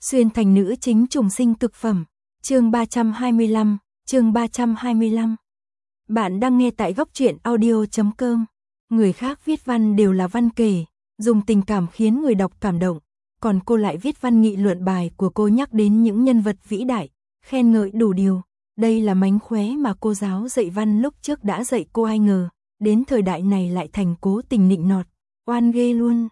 Xuyên thành nữ chính trùng sinh cực phẩm. Chương 325, chương 325. Bạn đang nghe tại góc truyện audio.com. Người khác viết văn đều là văn kể, dùng tình cảm khiến người đọc cảm động, còn cô lại viết văn nghị luận bài của cô nhắc đến những nhân vật vĩ đại, khen ngợi đủ điều. Đây là mánh khóe mà cô giáo dạy văn lúc trước đã dạy cô, ai ngờ, đến thời đại này lại thành cố tình nịnh nọt, oan ghê luôn.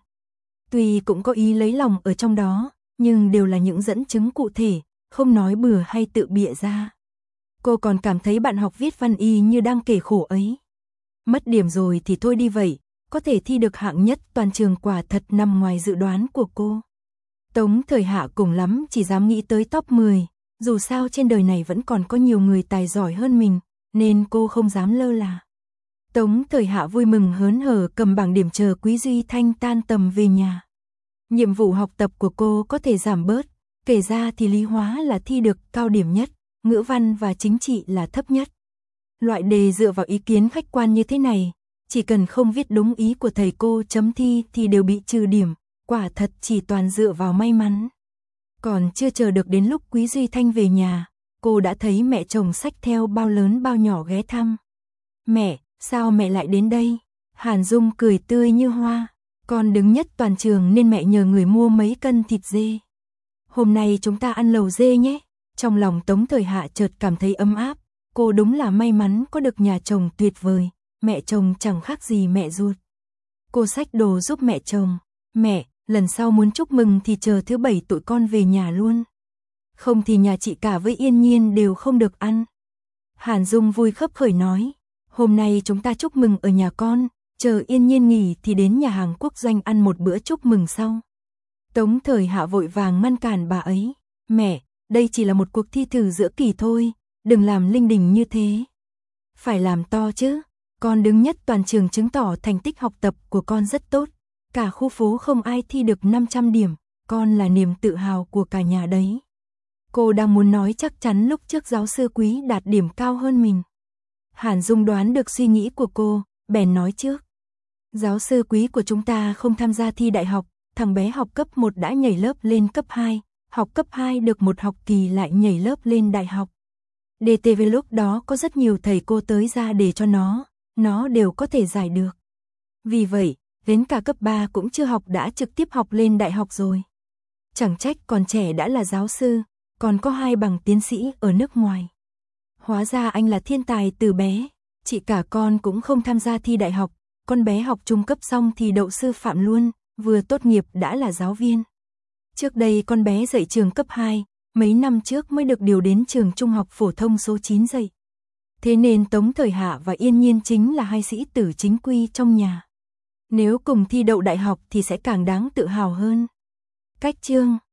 Tuy cũng có ý lấy lòng ở trong đó, nhưng đều là những dẫn chứng cụ thể, không nói bừa hay tự bịa ra. Cô còn cảm thấy bạn học viết văn y như đang kể khổ ấy. Mất điểm rồi thì thôi đi vậy, có thể thi được hạng nhất toàn trường quả thật nằm ngoài dự đoán của cô. Tống Thời Hạ cùng lắm chỉ dám nghĩ tới top 10, dù sao trên đời này vẫn còn có nhiều người tài giỏi hơn mình, nên cô không dám lơ là. Tống Thời Hạ vui mừng hớn hở cầm bảng điểm chờ Quý Duy Thanh tan tầm về nhà. Nhiệm vụ học tập của cô có thể giảm bớt, kể ra thì lý hóa là thi được cao điểm nhất, ngữ văn và chính trị là thấp nhất. Loại đề dựa vào ý kiến khách quan như thế này, chỉ cần không viết đúng ý của thầy cô chấm thi thì đều bị trừ điểm, quả thật chỉ toàn dựa vào may mắn. Còn chưa chờ được đến lúc Quý Duy Thanh về nhà, cô đã thấy mẹ chồng xách theo bao lớn bao nhỏ ghé thăm. Mẹ, sao mẹ lại đến đây? Hàn Dung cười tươi như hoa. Con đứng nhất toàn trường nên mẹ nhờ người mua mấy cân thịt dê. Hôm nay chúng ta ăn lẩu dê nhé. Trong lòng Tống Thời Hạ chợt cảm thấy ấm áp. Cô đúng là may mắn có được nhà chồng tuyệt vời. Mẹ chồng chẳng khác gì mẹ ruột. Cô xách đồ giúp mẹ chồng. Mẹ, lần sau muốn chúc mừng thì chờ thứ Bảy tụi con về nhà luôn. Không thì nhà chị cả với Yên Nhiên đều không được ăn. Hàn Dung vui khấp khởi nói. Hôm nay chúng ta chúc mừng ở nhà con. Chờ Yên Nhiên nghỉ thì đến nhà hàng quốc doanh ăn một bữa chúc mừng sau. Tống Thời Hạ vội vàng ngăn cản bà ấy. Mẹ, đây chỉ là một cuộc thi thử giữa kỳ thôi, đừng làm linh đình như thế. Phải làm to chứ, con đứng nhất toàn trường chứng tỏ thành tích học tập của con rất tốt. Cả khu phố không ai thi được 500 điểm, con là niềm tự hào của cả nhà đấy. Cô đang muốn nói chắc chắn lúc trước giáo sư Quý đạt điểm cao hơn mình. Hàn Dung đoán được suy nghĩ của cô, bèn nói trước. Giáo sư Quý của chúng ta không tham gia thi đại học, thằng bé học cấp 1 đã nhảy lớp lên cấp 2, học cấp 2 được một học kỳ lại nhảy lớp lên đại học. DTV lúc đó có rất nhiều thầy cô tới ra để cho nó đều có thể giải được. Vì vậy, đến cả cấp 3 cũng chưa học đã trực tiếp học lên đại học rồi. Chẳng trách còn trẻ đã là giáo sư, còn có 2 bằng tiến sĩ ở nước ngoài. Hóa ra anh là thiên tài từ bé, chị cả con cũng không tham gia thi đại học. Con bé học trung cấp xong thì đậu sư phạm luôn, vừa tốt nghiệp đã là giáo viên. Trước đây con bé dạy trường cấp 2, mấy năm trước mới được điều đến trường trung học phổ thông số 9 dạy. Thế nên Tống Thời Hạ và Yên Nhiên chính là 2 sĩ tử chính quy trong nhà. Nếu cùng thi đậu đại học thì sẽ càng đáng tự hào hơn. Cách chương